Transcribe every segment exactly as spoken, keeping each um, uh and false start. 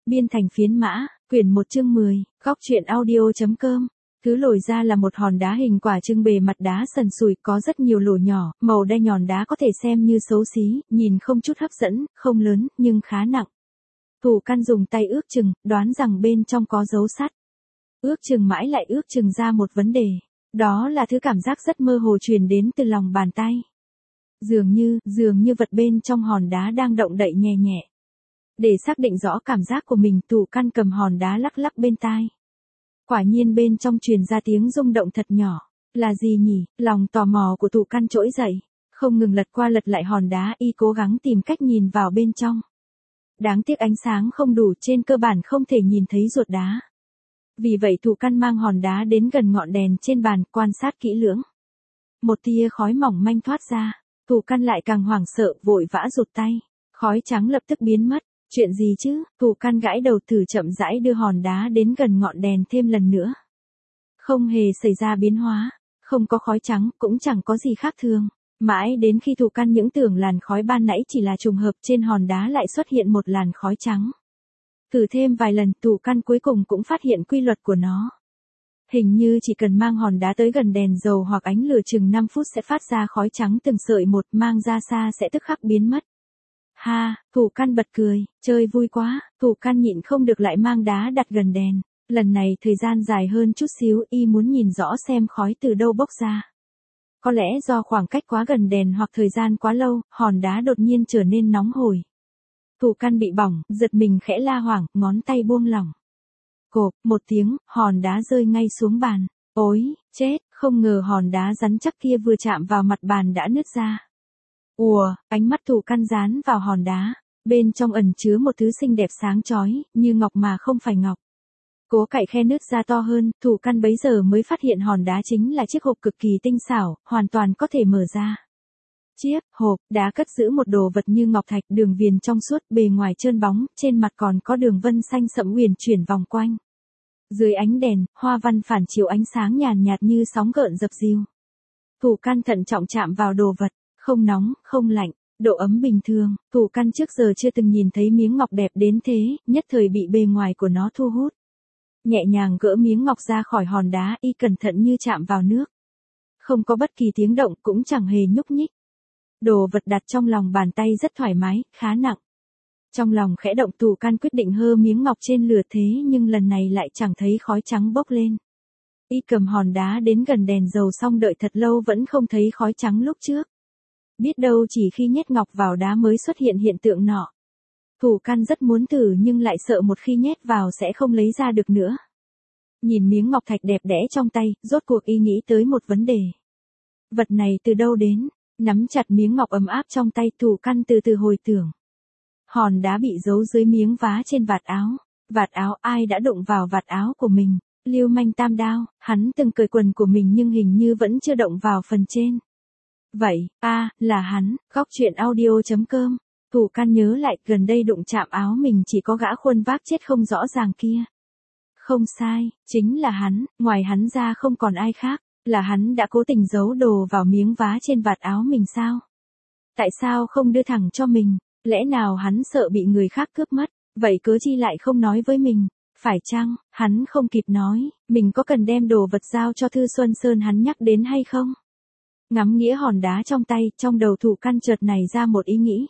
Biên thành phiến mã, quyển một chương mười, góc truyện audio.com. Thứ lồi ra là một hòn đá hình quả trưng, bề mặt đá sần sùi, có rất nhiều lỗ nhỏ, màu đen nhọn, đá có thể xem như xấu xí, nhìn không chút hấp dẫn, không lớn, nhưng khá nặng. Thủ căn dùng tay ước chừng, đoán rằng bên trong có dấu sắt. Ước chừng mãi lại ước chừng ra một vấn đề. Đó là thứ cảm giác rất mơ hồ truyền đến từ lòng bàn tay. Dường như, dường như vật bên trong hòn đá đang động đậy nhẹ nhẹ. Để xác định rõ cảm giác của mình, Thủ căn cầm hòn đá lắc lắc bên tai. Quả nhiên bên trong truyền ra tiếng rung động thật nhỏ. Là gì nhỉ? Lòng tò mò của Thủ căn trỗi dậy. Không ngừng lật qua lật lại hòn đá, y cố gắng tìm cách nhìn vào bên trong. Đáng tiếc ánh sáng không đủ, trên cơ bản không thể nhìn thấy ruột đá. Vì vậy Thủ căn mang hòn đá đến gần ngọn đèn trên bàn, quan sát kỹ lưỡng. Một tia khói mỏng manh thoát ra. Thủ căn lại càng hoảng sợ, vội vã rụt tay. Khói trắng lập tức biến mất. Chuyện gì chứ? Thủ căn gãi đầu, thử chậm rãi đưa hòn đá đến gần ngọn đèn thêm lần nữa. Không hề xảy ra biến hóa. Không có khói trắng, cũng chẳng có gì khác thường. Mãi đến khi Thủ căn những tưởng làn khói ban nãy chỉ là trùng hợp, trên hòn đá lại xuất hiện một làn khói trắng. Thử thêm vài lần, Thủ căn cuối cùng cũng phát hiện quy luật của nó. Hình như chỉ cần mang hòn đá tới gần đèn dầu hoặc ánh lửa chừng năm phút sẽ phát ra khói trắng từng sợi một, mang ra xa sẽ tức khắc biến mất. Ha, Thủ căn bật cười, chơi vui quá. Thủ căn nhịn không được lại mang đá đặt gần đèn. Lần này thời gian dài hơn chút xíu, y muốn nhìn rõ xem khói từ đâu bốc ra. Có lẽ do khoảng cách quá gần đèn hoặc thời gian quá lâu, hòn đá đột nhiên trở nên nóng hổi. Thủ căn bị bỏng, giật mình khẽ la hoảng, ngón tay buông lỏng. Cộp, một tiếng, hòn đá rơi ngay xuống bàn. Ôi, chết, không ngờ hòn đá rắn chắc kia vừa chạm vào mặt bàn đã nứt ra. Ùa, ánh mắt Thủ căn dán vào hòn đá. Bên trong ẩn chứa một thứ xinh đẹp sáng chói, như ngọc mà không phải ngọc. Cố cạy khe nứt ra to hơn, Thủ căn bấy giờ mới phát hiện hòn đá chính là chiếc hộp cực kỳ tinh xảo, hoàn toàn có thể mở ra. Chiếc hộp đá cất giữ một đồ vật như ngọc thạch, đường viền trong suốt, bề ngoài trơn bóng, trên mặt còn có đường vân xanh sẫm huyền chuyển vòng quanh. Dưới ánh đèn, hoa văn phản chiếu ánh sáng nhàn nhạt như sóng gợn dập dìu. Thủ căn thận trọng chạm vào đồ vật, không nóng, không lạnh, độ ấm bình thường. Thủ căn trước giờ chưa từng nhìn thấy miếng ngọc đẹp đến thế, nhất thời bị bề ngoài của nó thu hút. Nhẹ nhàng gỡ miếng ngọc ra khỏi hòn đá, y cẩn thận như chạm vào nước. Không có bất kỳ tiếng động, cũng chẳng hề nhúc nhích. Đồ vật đặt trong lòng bàn tay rất thoải mái, khá nặng. Trong lòng khẽ động, Thủ căn quyết định hơ miếng ngọc trên lửa, thế nhưng lần này lại chẳng thấy khói trắng bốc lên. Y cầm hòn đá đến gần đèn dầu xong đợi thật lâu vẫn không thấy khói trắng lúc trước. Biết đâu chỉ khi nhét ngọc vào đá mới xuất hiện hiện tượng nọ. Thủ căn rất muốn thử nhưng lại sợ một khi nhét vào sẽ không lấy ra được nữa. Nhìn miếng ngọc thạch đẹp đẽ trong tay, rốt cuộc y nghĩ tới một vấn đề. Vật này từ đâu đến? Nắm chặt miếng ngọc ấm áp trong tay, Thủ căn từ từ hồi tưởng. Hòn đá bị giấu dưới miếng vá trên vạt áo. Vạt áo, ai đã đụng vào vạt áo của mình? Lưu manh Tam Đao, hắn từng cởi quần của mình nhưng hình như vẫn chưa động vào phần trên. Vậy, a à, là hắn. Góc truyện audio.com. Thủ căn nhớ lại, gần đây đụng chạm áo mình chỉ có gã khuôn vác chết không rõ ràng kia. Không sai, chính là hắn, ngoài hắn ra không còn ai khác. Là hắn đã cố tình giấu đồ vào miếng vá trên vạt áo mình sao? Tại sao không đưa thẳng cho mình? Lẽ nào hắn sợ bị người khác cướp mất? Vậy cớ chi lại không nói với mình? Phải chăng, hắn không kịp nói, mình có cần đem đồ vật giao cho Thư Xuân Sơn hắn nhắc đến hay không? Ngắm nghĩa hòn đá trong tay, trong đầu Thủ căn chợt nảy ra một ý nghĩ.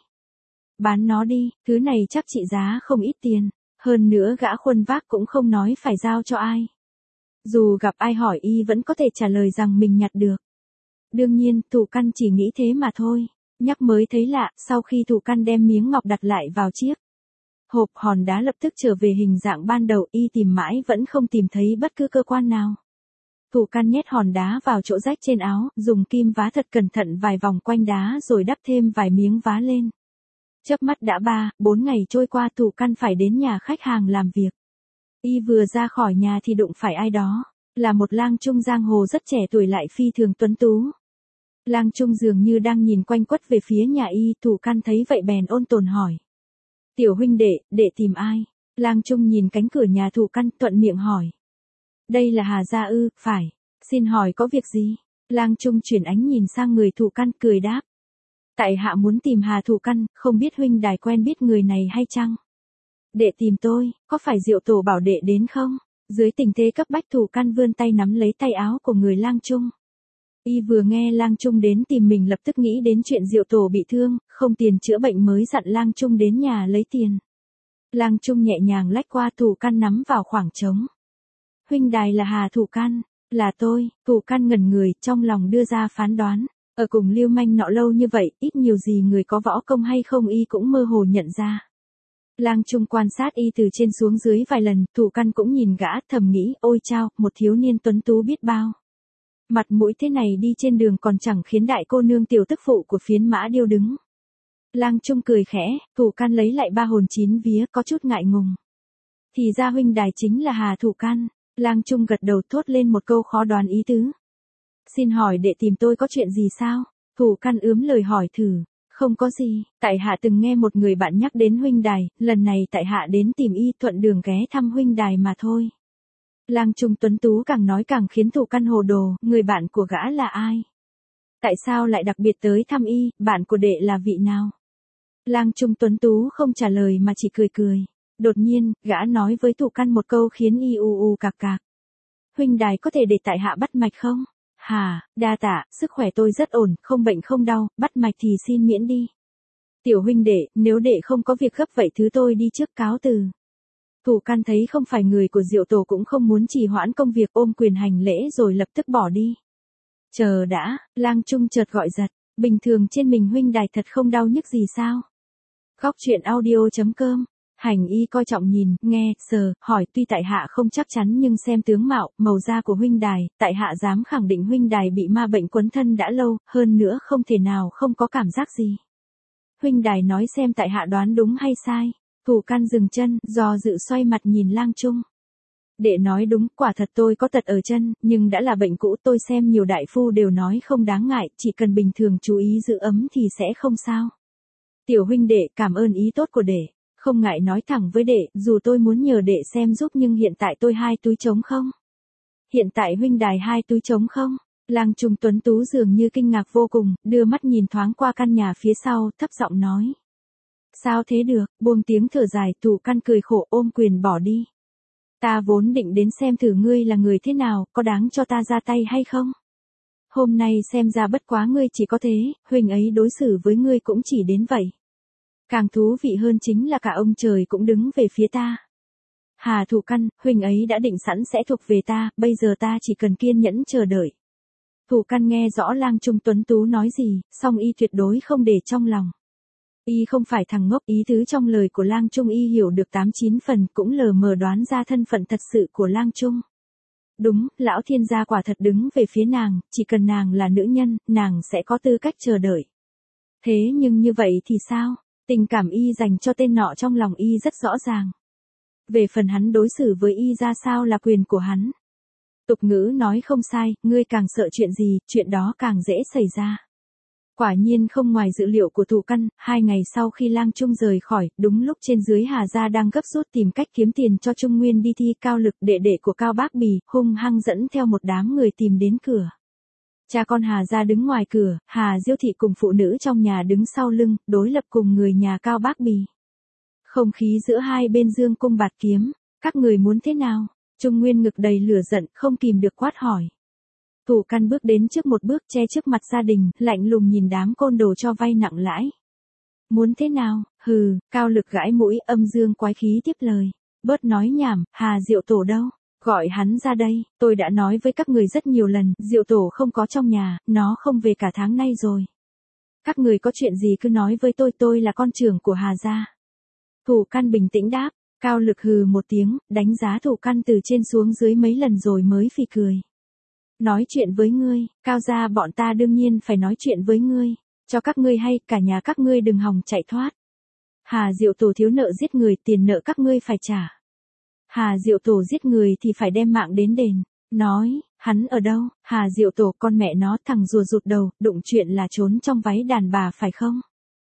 Bán nó đi, thứ này chắc trị giá không ít tiền. Hơn nữa gã khuân vác cũng không nói phải giao cho ai. Dù gặp ai hỏi y vẫn có thể trả lời rằng mình nhặt được. Đương nhiên, Thủ căn chỉ nghĩ thế mà thôi. Nhắc mới thấy lạ, sau khi Thủ căn đem miếng ngọc đặt lại vào chiếc hộp, hòn đá lập tức trở về hình dạng ban đầu, y tìm mãi vẫn không tìm thấy bất cứ cơ quan nào. Thủ căn nhét hòn đá vào chỗ rách trên áo, dùng kim vá thật cẩn thận vài vòng quanh đá rồi đắp thêm vài miếng vá lên. Chớp mắt đã ba, bốn ngày trôi qua, Thủ căn phải đến nhà khách hàng làm việc. Y vừa ra khỏi nhà thì đụng phải ai đó, là một lang trung giang hồ rất trẻ tuổi lại phi thường tuấn tú. Lang trung dường như đang nhìn quanh quất về phía nhà y, Thủ căn thấy vậy bèn ôn tồn hỏi. Tiểu huynh đệ, đệ tìm ai? Lang trung nhìn cánh cửa nhà Thủ căn, thuận miệng hỏi. Đây là Hà gia ư? Phải. Xin hỏi có việc gì? Lang trung chuyển ánh nhìn sang người Thủ căn, cười đáp. Tại hạ muốn tìm Hà Thủ căn, không biết huynh đài quen biết người này hay chăng? Đệ tìm tôi, có phải Diệu Tổ bảo đệ đến không? Dưới tình thế cấp bách Thủ Căn vươn tay nắm lấy tay áo của người Lang Trung. Y vừa nghe Lang Trung đến tìm mình lập tức nghĩ đến chuyện Diệu Tổ bị thương, không tiền chữa bệnh mới dặn Lang Trung đến nhà lấy tiền. Lang Trung nhẹ nhàng lách qua Thủ Căn nắm vào khoảng trống. Huynh đài là Hà Thủ Căn, là tôi. Thủ Căn ngẩn người, trong lòng đưa ra phán đoán. Ở cùng lưu manh nọ lâu như vậy, ít nhiều gì người có võ công hay không y cũng mơ hồ nhận ra. Lang Trung quan sát y từ trên xuống dưới vài lần, Thủ Căn cũng nhìn gã, thầm nghĩ, ôi chao, một thiếu niên tuấn tú biết bao. Mặt mũi thế này đi trên đường còn chẳng khiến đại cô nương tiểu tức phụ của phiến mã điêu đứng. Lang Trung cười khẽ, Thủ Căn lấy lại ba hồn chín vía, có chút ngại ngùng. Thì ra huynh đài chính là Hà Thủ Căn. Lang Trung gật đầu thốt lên một câu khó đoán ý tứ. Xin hỏi đệ tìm tôi có chuyện gì sao? Thủ Căn ướm lời hỏi thử. Không có gì, tại hạ từng nghe một người bạn nhắc đến huynh đài, lần này tại hạ đến tìm y thuận đường ghé thăm huynh đài mà thôi. Lang Trung tuấn tú càng nói càng khiến Thủ Căn hồ đồ, người bạn của gã là ai? Tại sao lại đặc biệt tới thăm y, bạn của đệ là vị nào? Lang Trung tuấn tú không trả lời mà chỉ cười cười. Đột nhiên, gã nói với Thủ Căn một câu khiến y u u cạc cạc. Huynh đài có thể để tại hạ bắt mạch không? Hà, đa tạ, sức khỏe tôi rất ổn, không bệnh không đau, bắt mạch thì xin miễn đi. Tiểu huynh đệ, nếu đệ không có việc gấp vậy thứ tôi đi trước cáo từ. Thủ Căn thấy không phải người của Diệu Tổ cũng không muốn trì hoãn công việc, ôm quyền hành lễ rồi lập tức bỏ đi. Chờ đã, Lang Trung chợt gọi giật, bình thường trên mình huynh đài thật không đau nhức gì sao? Góc truyện audio chấm com. Hành y coi trọng nhìn, nghe, sờ, hỏi, tuy tại hạ không chắc chắn nhưng xem tướng mạo, màu da của huynh đài, tại hạ dám khẳng định huynh đài bị ma bệnh quấn thân đã lâu, hơn nữa không thể nào không có cảm giác gì. Huynh đài nói xem tại hạ đoán đúng hay sai. Thủ Căn dừng chân, do dự xoay mặt nhìn Lang Trung. Đệ nói đúng, quả thật tôi có tật ở chân, nhưng đã là bệnh cũ, tôi xem nhiều đại phu đều nói không đáng ngại, chỉ cần bình thường chú ý giữ ấm thì sẽ không sao. Tiểu huynh đệ, cảm ơn ý tốt của đệ. Không ngại nói thẳng với đệ, dù tôi muốn nhờ đệ xem giúp nhưng hiện tại tôi hai túi trống không? Hiện tại huynh đài hai túi trống không? Lang Trung tuấn tú dường như kinh ngạc vô cùng, đưa mắt nhìn thoáng qua căn nhà phía sau, thấp giọng nói. Sao thế được, buông tiếng thở dài, Thủ Căn cười khổ ôm quyền bỏ đi. Ta vốn định đến xem thử ngươi là người thế nào, có đáng cho ta ra tay hay không? Hôm nay xem ra bất quá ngươi chỉ có thế, huynh ấy đối xử với ngươi cũng chỉ đến vậy. Càng thú vị hơn chính là cả ông trời cũng đứng về phía ta. Hà Thủ Căn, huynh ấy đã định sẵn sẽ thuộc về ta, bây giờ ta chỉ cần kiên nhẫn chờ đợi. Thủ Căn nghe rõ Lang Trung tuấn tú nói gì, song y tuyệt đối không để trong lòng. Y không phải thằng ngốc, ý tứ trong lời của Lang Trung y hiểu được tám chín phần, cũng lờ mờ đoán ra thân phận thật sự của Lang Trung. Đúng, lão thiên gia quả thật đứng về phía nàng, chỉ cần nàng là nữ nhân, nàng sẽ có tư cách chờ đợi. Thế nhưng như vậy thì sao? Tình cảm y dành cho tên nọ trong lòng y rất rõ ràng. Về phần hắn đối xử với y ra sao là quyền của hắn. Tục ngữ nói không sai, ngươi càng sợ chuyện gì, chuyện đó càng dễ xảy ra. Quả nhiên không ngoài dự liệu của Thủ Căn, hai ngày sau khi Lang Trung rời khỏi, đúng lúc trên dưới Hà gia đang gấp rút tìm cách kiếm tiền cho Trung Nguyên đi thi Cao Lực, đệ đệ của Cao Bác Bì, hung hăng dẫn theo một đám người tìm đến cửa. Cha con Hà gia đứng ngoài cửa, Hà Diêu thị cùng phụ nữ trong nhà đứng sau lưng, đối lập cùng người nhà Cao Bác Bì. Không khí giữa hai bên dương cung bạt kiếm, các người muốn thế nào? Trung Nguyên ngực đầy lửa giận, không kìm được quát hỏi. Thủ Căn bước đến trước một bước che trước mặt gia đình, lạnh lùng nhìn đám côn đồ cho vay nặng lãi. Muốn thế nào? Hừ, Cao Lực gãi mũi, âm dương quái khí tiếp lời. Bớt nói nhảm, Hà Diệu Tổ đâu? Gọi hắn ra đây, tôi đã nói với các người rất nhiều lần, Diệu Tổ không có trong nhà, nó không về cả tháng nay rồi. Các người có chuyện gì cứ nói với tôi, tôi là con trưởng của Hà gia. Thủ Căn bình tĩnh đáp, Cao Lực hừ một tiếng, đánh giá Thủ Căn từ trên xuống dưới mấy lần rồi mới phì cười. Nói chuyện với ngươi, Cao gia bọn ta đương nhiên phải nói chuyện với ngươi, cho các ngươi hay, cả nhà các ngươi đừng hòng chạy thoát. Hà Diệu Tổ thiếu nợ giết người, tiền nợ các ngươi phải trả. Hà Diệu Tổ giết người thì phải đem mạng đến đền. Nói, hắn ở đâu? Hà Diệu Tổ con mẹ nó, thằng rùa rụt đầu, đụng chuyện là trốn trong váy đàn bà phải không?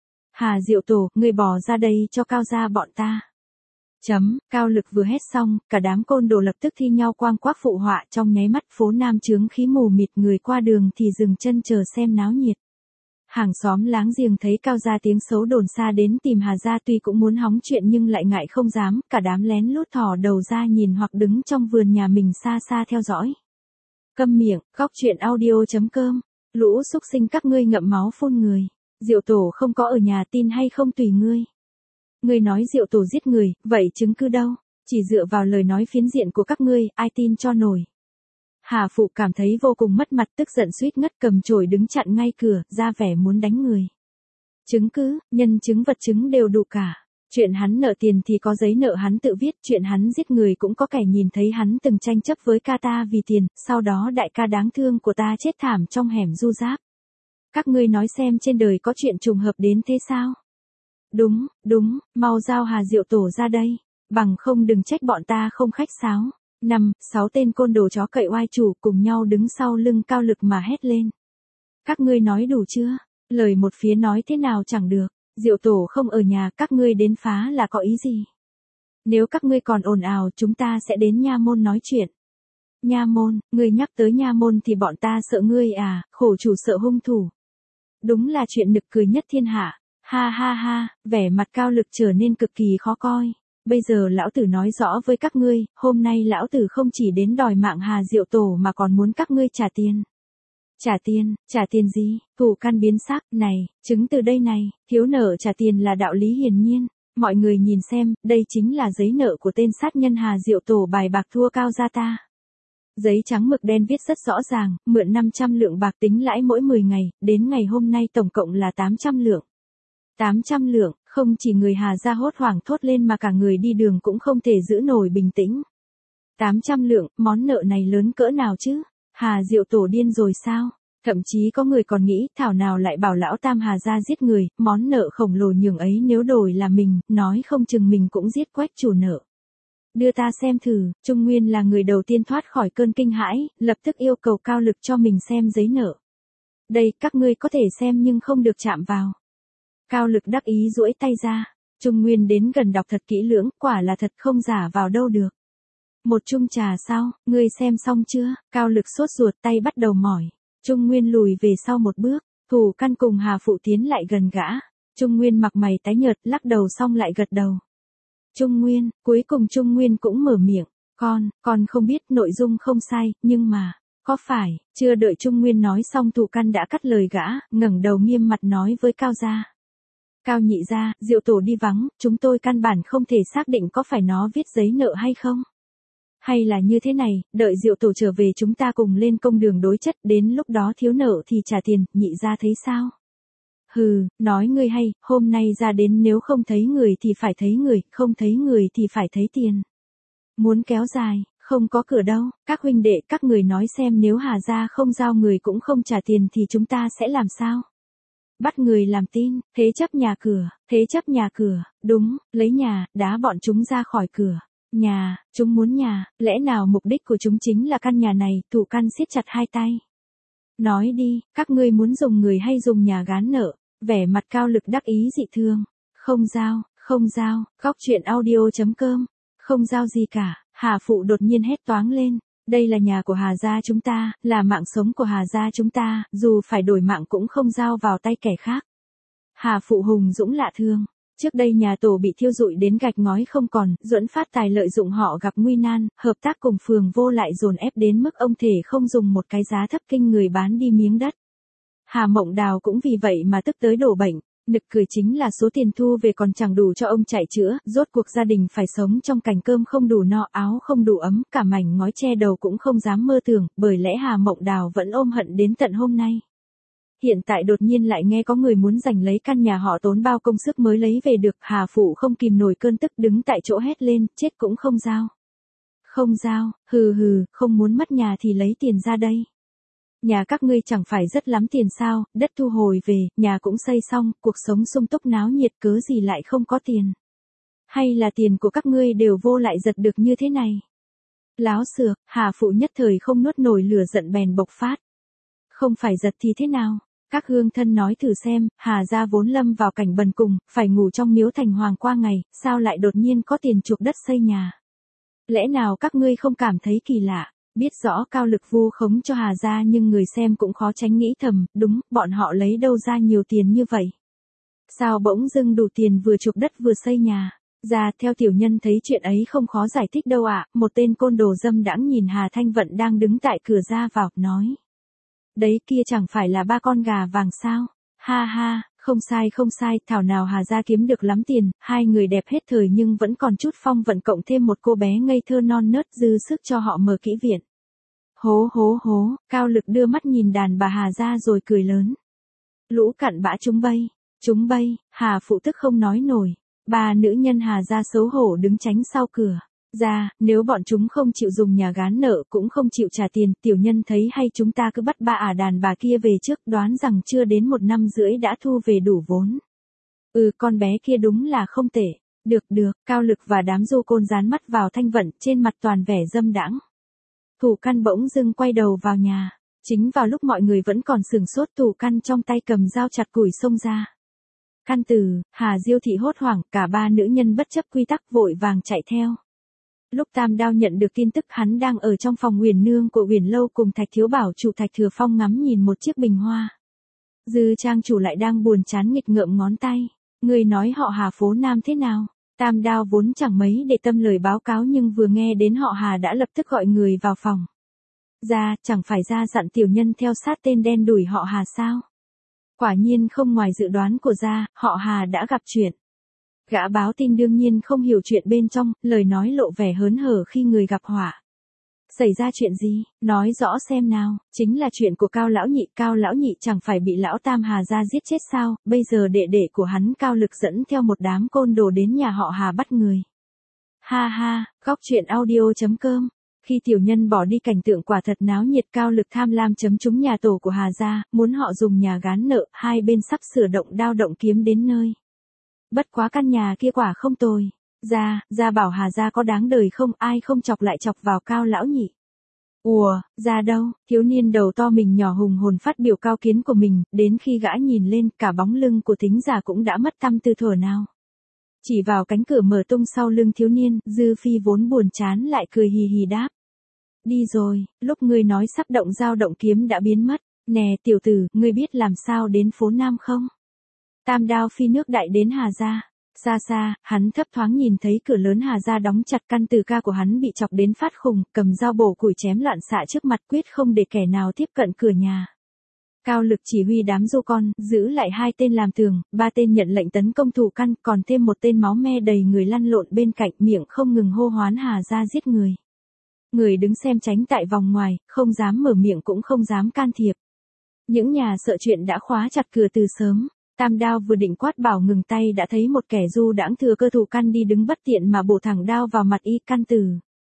Hà Diệu Tổ, ngươi bỏ ra đây cho Cao gia bọn ta. Chấm, Cao Lực vừa hét xong, cả đám côn đồ lập tức thi nhau quang quác phụ họa, trong nháy mắt phố Nam chướng khí mù mịt, người qua đường thì dừng chân chờ xem náo nhiệt. Hàng xóm láng giềng thấy Cao gia tiếng xấu đồn xa đến tìm Hà gia, tuy cũng muốn hóng chuyện nhưng lại ngại không dám, cả đám lén lút thò đầu ra nhìn hoặc đứng trong vườn nhà mình xa xa theo dõi. Câm miệng, góc truyện audio chấm com. Lũ xúc sinh các ngươi ngậm máu phun người. Diệu tổ không có ở nhà, tin hay không tùy ngươi. Ngươi nói Diệu tổ giết người, vậy chứng cứ đâu? Chỉ dựa vào lời nói phiến diện của các ngươi, ai tin cho nổi. Hà Phụ cảm thấy vô cùng mất mặt, tức giận suýt ngất, cầm chổi đứng chặn ngay cửa, ra vẻ muốn đánh người. Chứng cứ, nhân chứng vật chứng đều đủ cả. Chuyện hắn nợ tiền thì có giấy nợ hắn tự viết, chuyện hắn giết người cũng có kẻ nhìn thấy hắn từng tranh chấp với ca ta vì tiền, sau đó đại ca đáng thương của ta chết thảm trong hẻm du giáp. Các ngươi nói xem trên đời có chuyện trùng hợp đến thế sao? Đúng, đúng, mau giao Hà Diệu tổ ra đây, bằng không đừng trách bọn ta không khách sáo. Năm, sáu tên côn đồ chó cậy oai chủ cùng nhau đứng sau lưng Cao Lực mà hét lên. Các ngươi nói đủ chưa? Lời một phía nói thế nào chẳng được. Diệu tổ không ở nhà, các ngươi đến phá là có ý gì? Nếu các ngươi còn ồn ào, chúng ta sẽ đến nha môn nói chuyện. Nha môn, ngươi nhắc tới nha môn thì bọn ta sợ ngươi à, khổ chủ sợ hung thủ. Đúng là chuyện nực cười nhất thiên hạ. Ha ha ha, vẻ mặt Cao Lực trở nên cực kỳ khó coi. Bây giờ lão tử nói rõ với các ngươi, hôm nay lão tử không chỉ đến đòi mạng Hà Diệu tổ mà còn muốn các ngươi trả tiền. Trả tiền, trả tiền gì? Thủ căn biến sắc, này, chứng từ đây này, thiếu nợ trả tiền là đạo lý hiển nhiên. Mọi người nhìn xem, đây chính là giấy nợ của tên sát nhân Hà Diệu tổ bài bạc thua Cao gia ta. Giấy trắng mực đen viết rất rõ ràng, mượn năm trăm lượng bạc tính lãi mỗi mười ngày, đến ngày hôm nay tổng cộng là tám trăm lượng. tám trăm lượng, không chỉ người Hà gia hốt hoảng thốt lên mà cả người đi đường cũng không thể giữ nổi bình tĩnh. tám trăm lượng, món nợ này lớn cỡ nào chứ? Hà Diệu tổ điên rồi sao? Thậm chí có người còn nghĩ, thảo nào lại bảo lão tam Hà gia giết người, món nợ khổng lồ nhường ấy nếu đổi là mình, nói không chừng mình cũng giết quách chủ nợ. Đưa ta xem thử. Trung Nguyên là người đầu tiên thoát khỏi cơn kinh hãi, lập tức yêu cầu Cao Lực cho mình xem giấy nợ. Đây, các ngươi có thể xem nhưng không được chạm vào. Cao Lực đắc ý duỗi tay ra. Trung Nguyên đến gần đọc thật kỹ lưỡng, quả là thật không giả vào đâu được. Một chung trà sao, ngươi xem xong chưa? Cao Lực sốt ruột, tay bắt đầu mỏi. Trung Nguyên lùi về sau một bước, Thủ Căn cùng Hà Phụ tiến lại gần gã. Trung Nguyên mặt mày tái nhợt, lắc đầu xong lại gật đầu. Trung Nguyên, cuối cùng Trung Nguyên cũng mở miệng, con, con không biết, nội dung không sai, nhưng mà, có phải? Chưa đợi Trung Nguyên nói xong Thủ Căn đã cắt lời gã, ngẩng đầu nghiêm mặt nói với Cao gia. Cao nhị gia, Diệu tổ đi vắng, chúng tôi căn bản không thể xác định có phải nó viết giấy nợ hay không. Hay là như thế này, đợi Diệu tổ trở về chúng ta cùng lên công đường đối chất, đến lúc đó thiếu nợ thì trả tiền, nhị gia thấy sao? Hừ, nói ngươi hay, hôm nay ra đến nếu không thấy người thì phải thấy người, không thấy người thì phải thấy tiền. Muốn kéo dài, không có cửa đâu, các huynh đệ các người nói xem nếu Hà gia không giao người cũng không trả tiền thì chúng ta sẽ làm sao? Bắt người làm tin, thế chấp nhà cửa, thế chấp nhà cửa, đúng, lấy nhà, đá bọn chúng ra khỏi cửa. Nhà, chúng muốn nhà, lẽ nào mục đích của chúng chính là căn nhà này? Thủ Căn siết chặt hai tay. Nói đi, các ngươi muốn dùng người hay dùng nhà gán nợ? Vẻ mặt Cao Lực đắc ý dị thương. Không giao, không giao, góc truyện audio chấm com. Không giao gì cả. Hà Phụ đột nhiên hét toáng lên. Đây là nhà của Hà gia chúng ta, là mạng sống của Hà gia chúng ta, dù phải đổi mạng cũng không giao vào tay kẻ khác. Hà Phụ hùng dũng lạ thường. Trước đây nhà tổ bị thiêu rụi đến gạch ngói không còn, Duẫn Phát Tài lợi dụng họ gặp nguy nan, hợp tác cùng Phường Vô lại dồn ép đến mức ông thể không dùng một cái giá thấp kinh người bán đi miếng đất. Hà Mộng Đào cũng vì vậy mà tức tới đổ bệnh. Nực cười chính là số tiền thu về còn chẳng đủ cho ông chạy chữa, rốt cuộc gia đình phải sống trong cảnh cơm không đủ no, áo không đủ ấm, cả mảnh ngói che đầu cũng không dám mơ tưởng, bởi lẽ Hà Mộng Đào vẫn ôm hận đến tận hôm nay. Hiện tại đột nhiên lại nghe có người muốn giành lấy căn nhà họ tốn bao công sức mới lấy về được, Hà Phụ không kìm nổi cơn tức đứng tại chỗ hét lên, chết cũng không giao. Không giao, hừ hừ, không muốn mất nhà thì lấy tiền ra đây. Nhà các ngươi chẳng phải rất lắm tiền sao, đất thu hồi về, nhà cũng xây xong, cuộc sống sung túc náo nhiệt, cớ gì lại không có tiền. Hay là tiền của các ngươi đều Vô lại giật được như thế này. Láo xược, Hà Phụ nhất thời không nuốt nổi lửa giận bèn bộc phát. Không phải giật thì thế nào? Các hương thân nói thử xem, Hà gia vốn lâm vào cảnh bần cùng, phải ngủ trong miếu thành hoàng qua ngày, sao lại đột nhiên có tiền chuộc đất xây nhà? Lẽ nào các ngươi không cảm thấy kỳ lạ? Biết rõ Cao Lực vu khống cho Hà gia nhưng người xem cũng khó tránh nghĩ thầm, đúng, bọn họ lấy đâu ra nhiều tiền như vậy. Sao bỗng dưng đủ tiền vừa chụp đất vừa xây nhà. Ra theo tiểu nhân thấy chuyện ấy không khó giải thích đâu ạ, một tên côn đồ dâm đãng nhìn Hà Thanh Vận đang đứng tại cửa ra vào, nói. Đấy kia chẳng phải là ba con gà vàng sao? Ha ha, không sai không sai, thảo nào Hà gia kiếm được lắm tiền, hai người đẹp hết thời nhưng vẫn còn chút phong vận cộng thêm một cô bé ngây thơ non nớt dư sức cho họ mở kỹ viện. Hố hố hố, Cao Lực đưa mắt nhìn đàn bà Hà gia rồi cười lớn. Lũ cặn bã chúng bay, chúng bay, Hà phụ tức không nói nổi. Ba nữ nhân Hà gia xấu hổ đứng tránh sau cửa. Ra, nếu bọn chúng không chịu dùng nhà gán nợ cũng không chịu trả tiền, tiểu nhân thấy hay chúng ta cứ bắt ba ả đàn bà kia về trước, đoán rằng chưa đến một năm rưỡi đã thu về đủ vốn. Ừ, con bé kia đúng là không tệ. Được được, Cao Lực và đám du côn dán mắt vào Thanh Vận, trên mặt toàn vẻ dâm đãng. Thủ Căn bỗng dưng quay đầu vào nhà. Chính vào lúc mọi người vẫn còn sửng sốt, Thủ Căn trong tay cầm dao chặt củi xông ra. Căn Tử, Hà Diêu Thị hốt hoảng, cả ba nữ nhân bất chấp quy tắc vội vàng chạy theo. Lúc Tam Đao nhận được tin tức hắn đang ở trong phòng Uyển Nương của Uyển Lâu cùng Thạch Thiếu Bảo chủ Thạch Thừa Phong ngắm nhìn một chiếc bình hoa. Dư trang chủ lại đang buồn chán nghịch ngợm ngón tay. Người nói họ Hà phố Nam thế nào? Tam Đao vốn chẳng mấy để tâm lời báo cáo nhưng vừa nghe đến họ Hà đã lập tức gọi người vào phòng. Ra, chẳng phải ra dặn tiểu nhân theo sát tên đen đuổi họ Hà sao? Quả nhiên không ngoài dự đoán của gia, họ Hà đã gặp chuyện. Gã báo tin đương nhiên không hiểu chuyện bên trong, lời nói lộ vẻ hớn hở khi người gặp họa. Xảy ra chuyện gì, nói rõ xem nào, chính là chuyện của Cao Lão Nhị, Cao Lão Nhị chẳng phải bị Lão Tam Hà gia giết chết sao, bây giờ đệ đệ của hắn Cao Lực dẫn theo một đám côn đồ đến nhà họ Hà bắt người. Ha ha, góc truyện audio chấm com. Khi tiểu nhân bỏ đi cảnh tượng quả thật náo nhiệt, Cao Lực tham lam chấm trúng nhà tổ của Hà gia, muốn họ dùng nhà gán nợ, hai bên sắp sửa động đao động kiếm đến nơi. Bất quá căn nhà kia quả không tồi. Ra, ra bảo Hà gia có đáng đời không, ai không chọc lại chọc vào Cao Lão Nhị. Ùa, ra đâu, thiếu niên đầu to mình nhỏ hùng hồn phát biểu cao kiến của mình, đến khi gã nhìn lên, cả bóng lưng của thính giả cũng đã mất tăm từ thuở nào. Chỉ vào cánh cửa mở tung sau lưng thiếu niên, Dư Phi vốn buồn chán lại cười hì hì đáp. Đi rồi, lúc ngươi nói sắp động dao động kiếm đã biến mất. Nè tiểu tử, ngươi biết làm sao đến phố Nam không? Tam Đao phi nước đại đến Hà gia. Xa xa, hắn thấp thoáng nhìn thấy cửa lớn Hà gia đóng chặt, Căn Tử ca của hắn bị chọc đến phát khùng, cầm dao bổ củi chém loạn xạ trước mặt, quyết không để kẻ nào tiếp cận cửa nhà. Cao Lực chỉ huy đám du con, giữ lại hai tên làm tường, ba tên nhận lệnh tấn công Thủ Căn, còn thêm một tên máu me đầy người lăn lộn bên cạnh, miệng không ngừng hô hoán Hà gia giết người. Người đứng xem tránh tại vòng ngoài, không dám mở miệng cũng không dám can thiệp. Những nhà sợ chuyện đã khóa chặt cửa từ sớm. Tam Đao vừa định quát bảo ngừng tay đã thấy một kẻ du đãng thừa cơ Thủ Căn đi đứng bất tiện mà bổ thẳng đao vào mặt y. Căn Tử.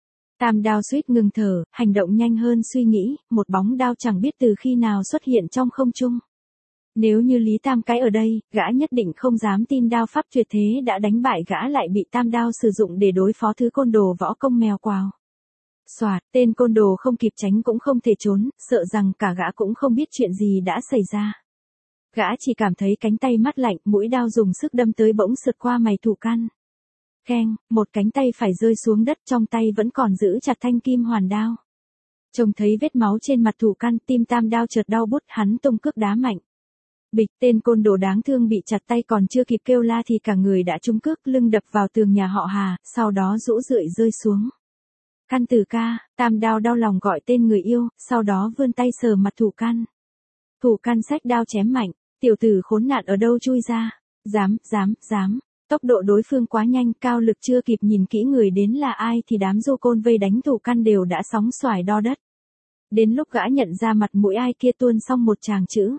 Tam Đao suýt ngừng thở, hành động nhanh hơn suy nghĩ, một bóng đao chẳng biết từ khi nào xuất hiện trong không trung. Nếu như Lý Tam Cái ở đây, gã nhất định không dám tin đao pháp tuyệt thế đã đánh bại gã lại bị Tam Đao sử dụng để đối phó thứ côn đồ võ công mèo quào. Soạt, tên côn đồ không kịp tránh cũng không thể trốn, sợ rằng cả gã cũng không biết chuyện gì đã xảy ra. Gã chỉ cảm thấy cánh tay mát lạnh, mũi đao dùng sức đâm tới bỗng sượt qua mày Thủ Căn. Keng, một cánh tay phải rơi xuống đất, trong tay vẫn còn giữ chặt thanh kim hoàn đao. Trông thấy vết máu trên mặt Thủ Căn, tim Tam Đao chợt đau bút, hắn tung cước đá mạnh. Bịch, tên côn đồ đáng thương bị chặt tay còn chưa kịp kêu la thì cả người đã trúng cước, lưng đập vào tường nhà họ Hà, sau đó rũ rượi rơi xuống. Căn Tử ca, Tam Đao đau lòng gọi tên người yêu, sau đó vươn tay sờ mặt Thủ Căn. Thủ Căn xách đao chém mạnh, tiểu tử khốn nạn ở đâu chui ra, dám, dám, dám. Tốc độ đối phương quá nhanh, Cao Lực chưa kịp nhìn kỹ người đến là ai thì đám du côn vây đánh Thủ Căn đều đã sóng xoài đo đất. Đến lúc gã nhận ra mặt mũi ai kia tuôn xong một tràng chữ.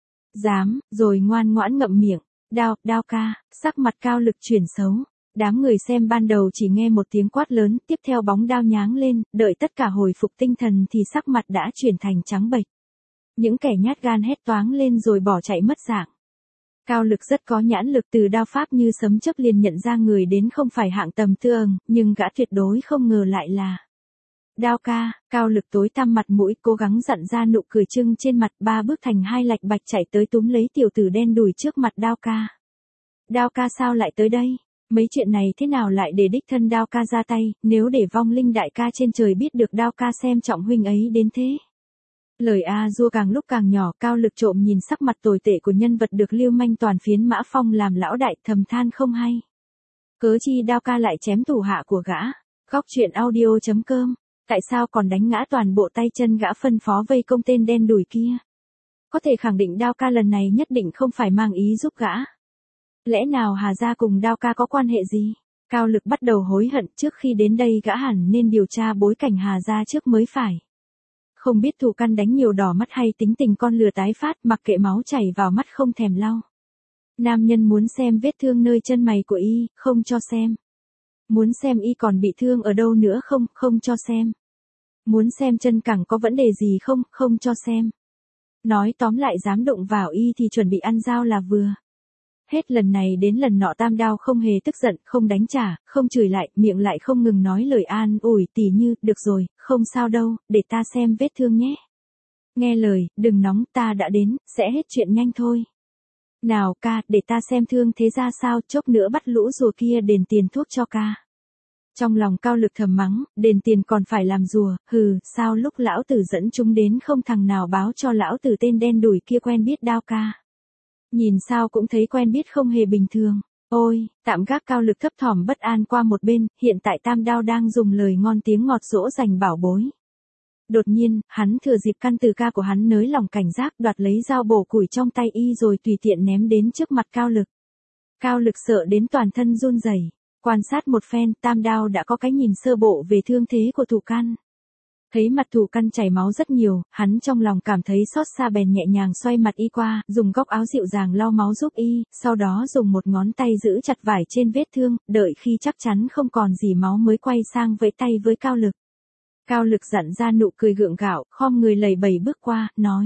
Dám, rồi ngoan ngoãn ngậm miệng, đao, đao ca, sắc mặt Cao Lực chuyển xấu. Đám người xem ban đầu chỉ nghe một tiếng quát lớn, tiếp theo bóng đao nháng lên, đợi tất cả hồi phục tinh thần thì sắc mặt đã chuyển thành trắng bệch. Những kẻ nhát gan hét toáng lên rồi bỏ chạy mất dạng. Cao Lực rất có nhãn lực, từ đao pháp như sấm chớp liền nhận ra người đến không phải hạng tầm thường, nhưng gã tuyệt đối không ngờ lại là Đao ca. Cao Lực tối tăm mặt mũi, cố gắng dặn ra nụ cười trưng trên mặt, ba bước thành hai lạch bạch chạy tới túm lấy tiểu tử đen đùi trước mặt Đao ca. Đao ca sao lại tới đây? Mấy chuyện này thế nào lại để đích thân Đao ca ra tay, nếu để vong linh đại ca trên trời biết được Đao ca xem trọng huynh ấy đến thế. Lời A dua càng lúc càng nhỏ, Cao Lực trộm nhìn sắc mặt tồi tệ của nhân vật được Lưu Manh toàn phiến Mã Phong làm lão đại, thầm than không hay. Cớ chi Đao ca lại chém thủ hạ của gã. Góc truyện audio chấm com. Tại sao còn đánh ngã toàn bộ tay chân gã phân phó vây công tên đen đủi kia? Có thể khẳng định Đao ca lần này nhất định không phải mang ý giúp gã. Lẽ nào Hà Gia cùng Đao ca có quan hệ gì? Cao Lực bắt đầu hối hận, trước khi đến đây gã hẳn nên điều tra bối cảnh Hà Gia trước mới phải. Không biết thù căn đánh nhiều đỏ mắt hay tính tình con lừa tái phát, mặc kệ máu chảy vào mắt không thèm lau. Nam nhân muốn xem vết thương nơi chân mày của y, không cho xem. Muốn xem y còn bị thương ở đâu nữa không, không cho xem. Muốn xem chân cẳng có vấn đề gì không, không cho xem. Nói tóm lại dám đụng vào y thì chuẩn bị ăn dao là vừa. Hết lần này đến lần nọ Tam Đao không hề tức giận, không đánh trả, không chửi lại, miệng lại không ngừng nói lời an ủi tỉ như, được rồi, không sao đâu, để ta xem vết thương nhé. Nghe lời, đừng nóng, ta đã đến, sẽ hết chuyện nhanh thôi. Nào ca, để ta xem thương thế ra sao, chốc nữa bắt lũ rùa kia đền tiền thuốc cho ca. Trong lòng Cao Lực thầm mắng, đền tiền còn phải làm rùa, hừ, sao lúc lão tử dẫn chúng đến không thằng nào báo cho lão tử tên đen đủi kia quen biết Đao ca. Nhìn sao cũng thấy quen biết không hề bình thường. Ôi, tạm gác Cao Lực thấp thỏm bất an qua một bên, hiện tại Tam Đao đang dùng lời ngon tiếng ngọt dỗ dành bảo bối. Đột nhiên, hắn thừa dịp căn từ ca của hắn nới lòng cảnh giác, đoạt lấy dao bổ củi trong tay y rồi tùy tiện ném đến trước mặt Cao Lực. Cao Lực sợ đến toàn thân run rẩy. Quan sát một phen, Tam Đao đã có cái nhìn sơ bộ về thương thế của thủ căn. Thấy mặt thủ căn chảy máu rất nhiều, hắn trong lòng cảm thấy xót xa bèn nhẹ nhàng xoay mặt y qua, dùng góc áo dịu dàng lau máu giúp y, sau đó dùng một ngón tay giữ chặt vải trên vết thương, đợi khi chắc chắn không còn gì máu mới quay sang vẫy tay với Cao Lực. Cao Lực dặn ra nụ cười gượng gạo, khom người lầy bầy bước qua, nói.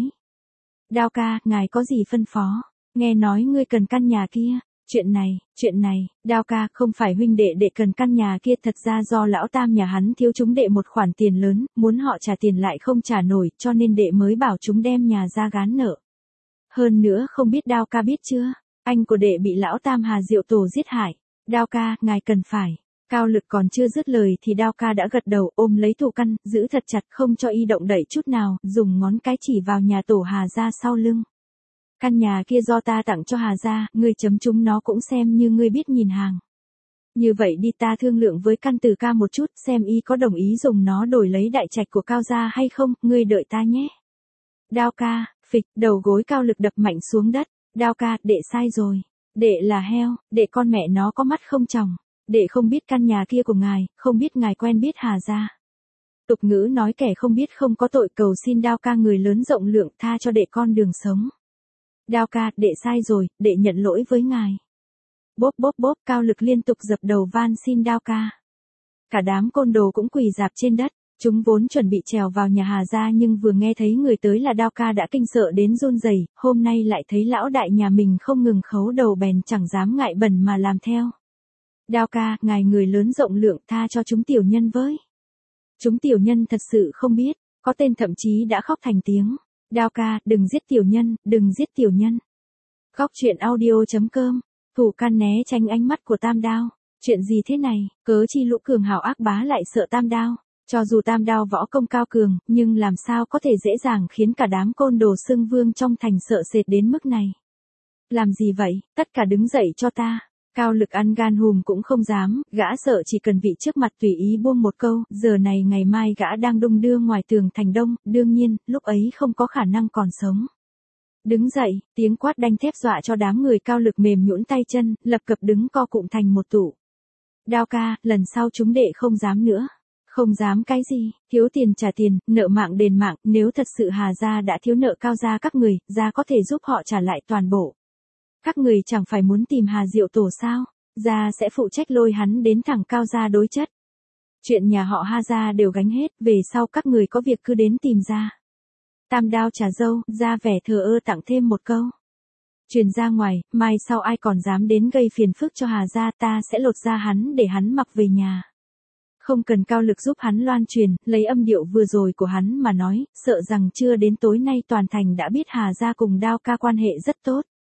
Đao ca, ngài có gì phân phó? Nghe nói ngươi cần căn nhà kia. Chuyện này, chuyện này, Đao ca, không phải huynh đệ đệ cần căn nhà kia, thật ra do lão Tam nhà hắn thiếu chúng đệ một khoản tiền lớn, muốn họ trả tiền lại không trả nổi, cho nên đệ mới bảo chúng đem nhà ra gán nợ. Hơn nữa không biết Đao ca biết chưa, anh của đệ bị lão Tam Hà Diệu Tổ giết hại. Đao ca, ngài cần phải. Cao Lực còn chưa dứt lời thì Đao ca đã gật đầu, ôm lấy thủ căn, giữ thật chặt không cho y động đậy chút nào, dùng ngón cái chỉ vào nhà tổ Hà gia sau lưng. Căn nhà kia do ta tặng cho Hà gia, ngươi chấm chúng nó cũng xem như ngươi biết nhìn hàng. Như vậy đi, ta thương lượng với căn từ ca một chút, xem y có đồng ý dùng nó đổi lấy đại trạch của Cao gia hay không, ngươi đợi ta nhé. Đao ca, phịch, đầu gối Cao Lực đập mạnh xuống đất. Đao ca, đệ sai rồi. Đệ là heo, đệ con mẹ nó có mắt không tròng. Đệ không biết căn nhà kia của ngài, không biết ngài quen biết Hà gia. Tục ngữ nói kẻ không biết không có tội, cầu xin Đao ca người lớn rộng lượng tha cho đệ con đường sống. Đao ca, đệ sai rồi, đệ nhận lỗi với ngài. Bốp bốp bốp, Cao Lực liên tục dập đầu van xin Đao ca. Cả đám côn đồ cũng quỳ rạp trên đất, chúng vốn chuẩn bị trèo vào nhà Hà gia nhưng vừa nghe thấy người tới là Đao ca đã kinh sợ đến run rẩy, hôm nay lại thấy lão đại nhà mình không ngừng khấu đầu bèn chẳng dám ngại bẩn mà làm theo. Đao ca, ngài người lớn rộng lượng tha cho chúng tiểu nhân với. Chúng tiểu nhân thật sự không biết, có tên thậm chí đã khóc thành tiếng. Đao ca, đừng giết tiểu nhân, đừng giết tiểu nhân. Góc truyện audio chấm com. Thủ căn né tránh ánh mắt của Tam Đao. Chuyện gì thế này, cớ chi lũ cường hào ác bá lại sợ Tam Đao. Cho dù Tam Đao võ công cao cường, nhưng làm sao có thể dễ dàng khiến cả đám côn đồ xưng vương trong thành sợ sệt đến mức này. Làm gì vậy, tất cả đứng dậy cho ta. Cao Lực ăn gan hùm cũng không dám, gã sợ chỉ cần vị trước mặt tùy ý buông một câu, giờ này ngày mai gã đang đung đưa ngoài tường thành đông, đương nhiên, lúc ấy không có khả năng còn sống. Đứng dậy, tiếng quát đanh thép dọa cho đám người Cao Lực mềm nhũn tay chân, lập cập đứng co cụm thành một tụ. Đao ca, lần sau chúng đệ không dám nữa. Không dám cái gì, thiếu tiền trả tiền, nợ mạng đền mạng, nếu thật sự Hà gia đã thiếu nợ Cao gia các người, gia có thể giúp họ trả lại toàn bộ. Các người chẳng phải muốn tìm Hà Diệu Tổ sao, gia sẽ phụ trách lôi hắn đến thẳng Cao gia đối chất. Chuyện nhà họ Hà gia đều gánh hết, về sau các người có việc cứ đến tìm gia. Tam Đao trà dâu, ra vẻ thờ ơ tặng thêm một câu. Truyền ra ngoài, mai sau ai còn dám đến gây phiền phức cho Hà gia, ta sẽ lột da hắn để hắn mặc về nhà. Không cần Cao Lực giúp hắn loan truyền, lấy âm điệu vừa rồi của hắn mà nói, sợ rằng chưa đến tối nay toàn thành đã biết Hà gia cùng Đao ca quan hệ rất tốt.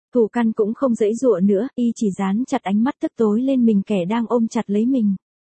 Thủ Căn cũng không giãy giụa nữa, y chỉ dán chặt ánh mắt tức tối lên mình kẻ đang ôm chặt lấy mình.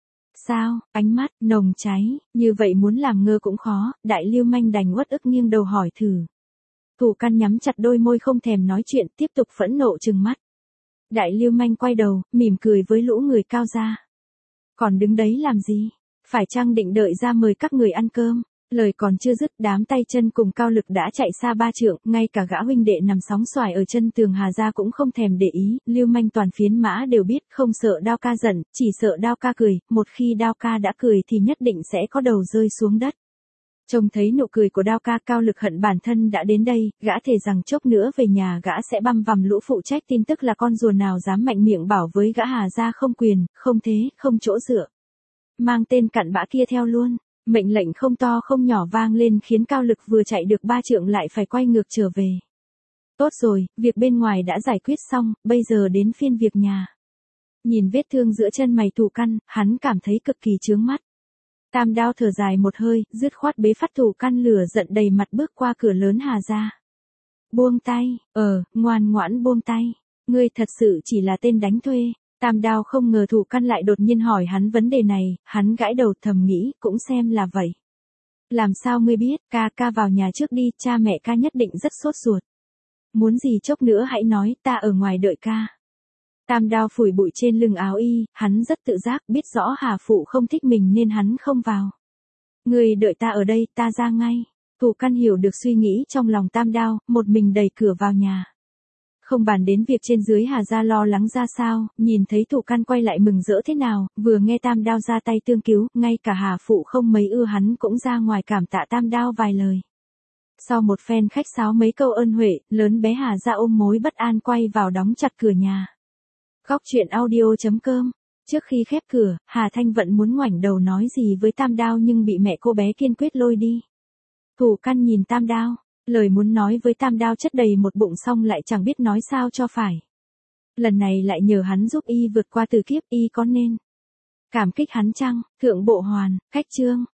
Sao, ánh mắt, nồng cháy, như vậy muốn làm ngơ cũng khó, đại lưu manh đành uất ức nghiêng đầu hỏi thử. Thủ Căn nhắm chặt đôi môi không thèm nói chuyện, tiếp tục phẫn nộ trừng mắt. Đại lưu manh quay đầu, mỉm cười với lũ người cao gia. Còn đứng đấy làm gì? Phải chăng định đợi ra mời các người ăn cơm? Lời còn chưa dứt, đám tay chân cùng Cao Lực đã chạy xa ba trượng, ngay cả gã huynh đệ nằm sóng xoài ở chân tường Hà gia cũng không thèm để ý, lưu manh toàn phiến mã đều biết, không sợ Đao ca giận, chỉ sợ Đao ca cười, một khi Đao ca đã cười thì nhất định sẽ có đầu rơi xuống đất. Trông thấy nụ cười của Đao ca, Cao Lực hận bản thân đã đến đây, gã thề rằng chốc nữa về nhà gã sẽ băm vằm lũ phụ trách tin tức là con rùa nào dám mạnh miệng bảo với gã Hà gia không quyền, không thế, không chỗ dựa. Mang tên cặn bã kia theo luôn. Mệnh lệnh không to không nhỏ vang lên khiến Cao Lực vừa chạy được ba trượng lại phải quay ngược trở về. Tốt rồi, việc bên ngoài đã giải quyết xong, bây giờ đến phiên việc nhà. Nhìn vết thương giữa chân mày Thủ Căn, hắn cảm thấy cực kỳ chướng mắt. Tam Đao thở dài một hơi, dứt khoát bế phát Thủ Căn lửa giận đầy mặt bước qua cửa lớn Hà gia. Buông tay, ờ, ngoan ngoãn buông tay. Ngươi thật sự chỉ là tên đánh thuê. Tam Đao không ngờ Thủ Căn lại đột nhiên hỏi hắn vấn đề này, hắn gãi đầu thầm nghĩ, cũng xem là vậy. Làm sao ngươi biết, ca ca vào nhà trước đi, cha mẹ ca nhất định rất sốt ruột. Muốn gì chốc nữa hãy nói, ta ở ngoài đợi ca. Tam Đao phủi bụi trên lưng áo y, hắn rất tự giác, biết rõ Hà phụ không thích mình nên hắn không vào. Ngươi đợi ta ở đây, ta ra ngay. Thủ Căn hiểu được suy nghĩ trong lòng Tam Đao, một mình đẩy cửa vào nhà. Không bàn đến việc trên dưới Hà gia lo lắng ra sao, nhìn thấy Thủ Căn quay lại mừng rỡ thế nào, vừa nghe Tam Đao ra tay tương cứu, ngay cả Hà phụ không mấy ưa hắn cũng ra ngoài cảm tạ Tam Đao vài lời. Sau một phen khách sáo mấy câu ơn huệ, lớn bé Hà gia ôm mối bất an quay vào đóng chặt cửa nhà. Góc truyện audio chấm com. Trước khi khép cửa, Hà Thanh Vận muốn ngoảnh đầu nói gì với Tam Đao nhưng bị mẹ cô bé kiên quyết lôi đi. Thủ Căn nhìn Tam Đao. Lời muốn nói với Tam Đao chất đầy một bụng xong lại chẳng biết nói sao cho phải. Lần này lại nhờ hắn giúp y vượt qua từ kiếp, y có nên cảm kích hắn chăng? Thượng Bộ Hoàn, cách chương.